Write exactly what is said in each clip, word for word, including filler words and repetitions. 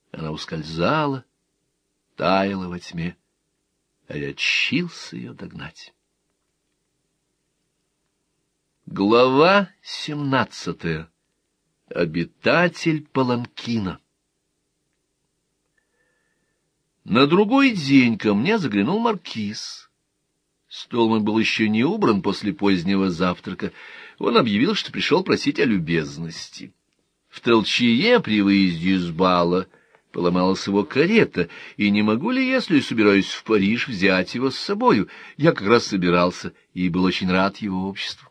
Она ускользала, таяла во тьме, а я тщился ее догнать. Глава семнадцатая. Обитатель паланкина. На другой день ко мне заглянул маркиз. Стол мой был еще не убран после позднего завтрака. Он объявил, что пришел просить о любезности. В толчее при выезде из бала поломалась его карета, и не могу ли, если собираюсь в Париж, взять его с собою? Я как раз собирался и был очень рад его обществу.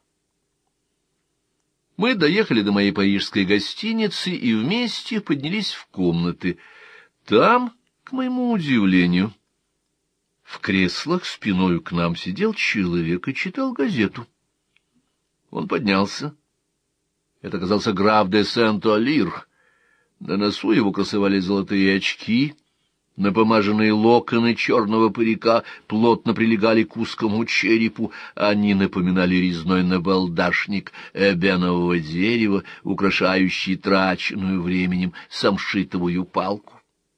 Мы доехали до моей парижской гостиницы и вместе поднялись в комнаты. Там, к моему удивлению, в креслах спиною к нам сидел человек и читал газету. Он поднялся. Это оказался граф де Сент-Олир. На носу его красовались золотые очки, напомаженные локоны черного парика плотно прилегали к узкому черепу, они напоминали резной набалдашник эбенового дерева, украшающий траченную временем самшитовую палку.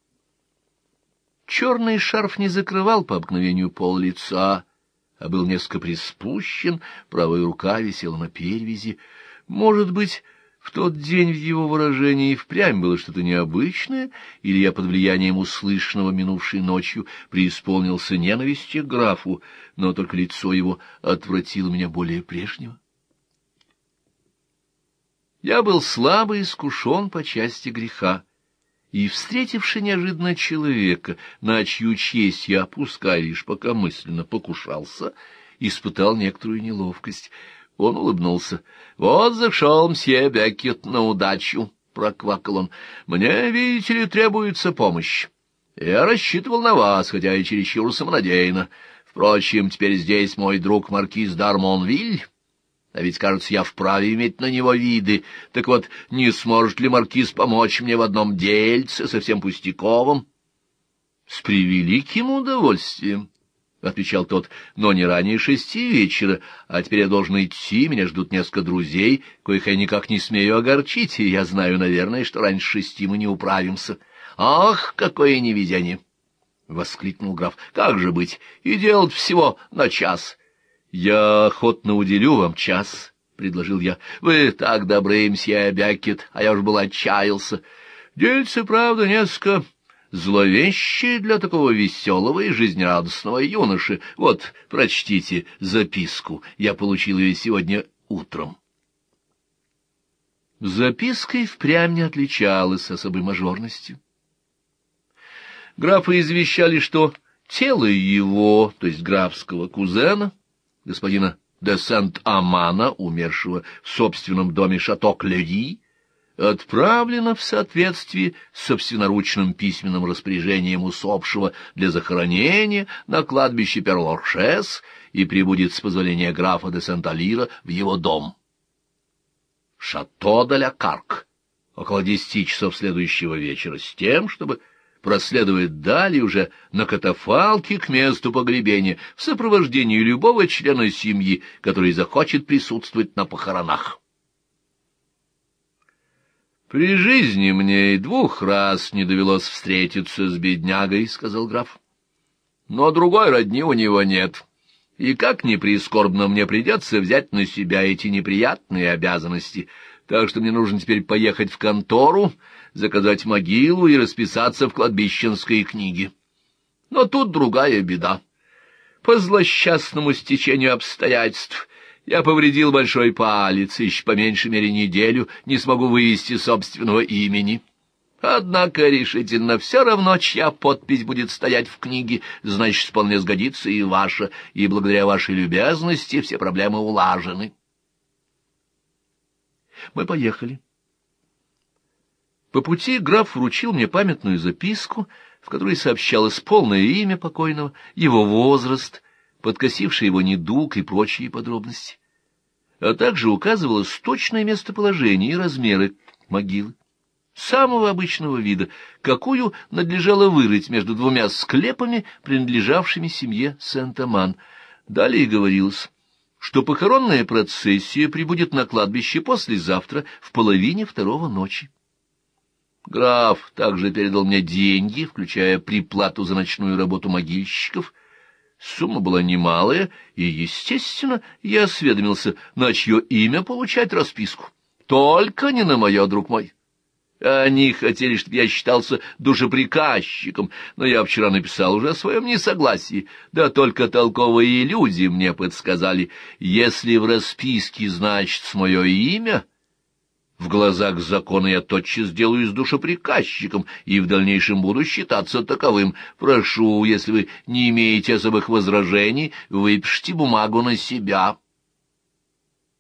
Черный шарф не закрывал по обыкновению пол лица, а был несколько приспущен, правая рука висела на перевязи. Может быть, в тот день в его выражении впрямь было что-то необычное, или я под влиянием услышанного минувшей ночью преисполнился ненависти к графу, но только лицо его отвратило меня более прежнего. Я был слабо искушен по части греха, и, встретивши неожиданно человека, на чью честь я, пускай лишь пока мысленно покушался, испытал некоторую неловкость. Он улыбнулся. — Вот зашел мсье Беккет на удачу, — проквакал он. — Мне, видите ли, требуется помощь. Я рассчитывал на вас, хотя и чересчур самонадеянно. Впрочем, теперь здесь мой друг маркиз д'Армонвиль, а ведь, кажется, я вправе иметь на него виды. Так вот, не сможет ли маркиз помочь мне в одном дельце, совсем пустяковом? — С превеликим удовольствием, — отвечал тот, — но не ранее шести вечера, а теперь я должен идти, меня ждут несколько друзей, коих я никак не смею огорчить, и я знаю, наверное, что раньше шести мы не управимся. — Ах, какое невезение! — воскликнул граф. — Как же быть? И делать всего на час. — Я охотно уделю вам час, — предложил я. — Вы так добры, мсье Беккет, а я уж был отчаялся. Дельце, правда, несколько зловещее для такого веселого и жизнерадостного юноши. Вот, прочтите записку. Я получил ее сегодня утром. Записка и впрямь не отличалась особой мажорностью. Графа извещали, что тело его, то есть графского кузена, господина де Сент-Амана, умершего в собственном доме Шато-Клери, отправлено в соответствии с собственноручным письменным распоряжением усопшего для захоронения на кладбище Пер-Лоршес и прибудет с позволения графа де Сент-Олира в его дом. Шато-де-ля-Карк, около десяти часов следующего вечера, с тем, чтобы проследовать далее уже на катафалке к месту погребения в сопровождении любого члена семьи, который захочет присутствовать на похоронах. «При жизни мне и двух раз не довелось встретиться с беднягой», — сказал граф. «Но другой родни у него нет, и как ни прискорбно мне придется взять на себя эти неприятные обязанности, так что мне нужно теперь поехать в контору, заказать могилу и расписаться в кладбищенской книге. Но тут другая беда. По злосчастному стечению обстоятельств я повредил большой палец, и еще по меньшей мере неделю не смогу вывести собственного имени. Однако решительно все равно, чья подпись будет стоять в книге, значит, вполне сгодится и ваша, и благодаря вашей любезности все проблемы улажены». Мы поехали. По пути граф вручил мне памятную записку, в которой сообщалось полное имя покойного, его возраст, подкосивший его недуг и прочие подробности. А также указывалось точное местоположение и размеры могилы, самого обычного вида, какую надлежало вырыть между двумя склепами, принадлежавшими семье Сент-Аман. Далее говорилось, что похоронная процессия прибудет на кладбище послезавтра в половине второго ночи. Граф также передал мне деньги, включая приплату за ночную работу могильщиков. Сумма была немалая, и, естественно, я осведомился, на чье имя получать расписку. Только не на мое, друг мой. Они хотели, чтобы я считался душеприказчиком, но я вчера написал уже о своем несогласии. Да только толковые люди мне подсказали, если в расписке значится мое имя, в глазах закона я тотчас сделаюсь душеприказчиком и в дальнейшем буду считаться таковым. Прошу, если вы не имеете особых возражений, выпишите бумагу на себя».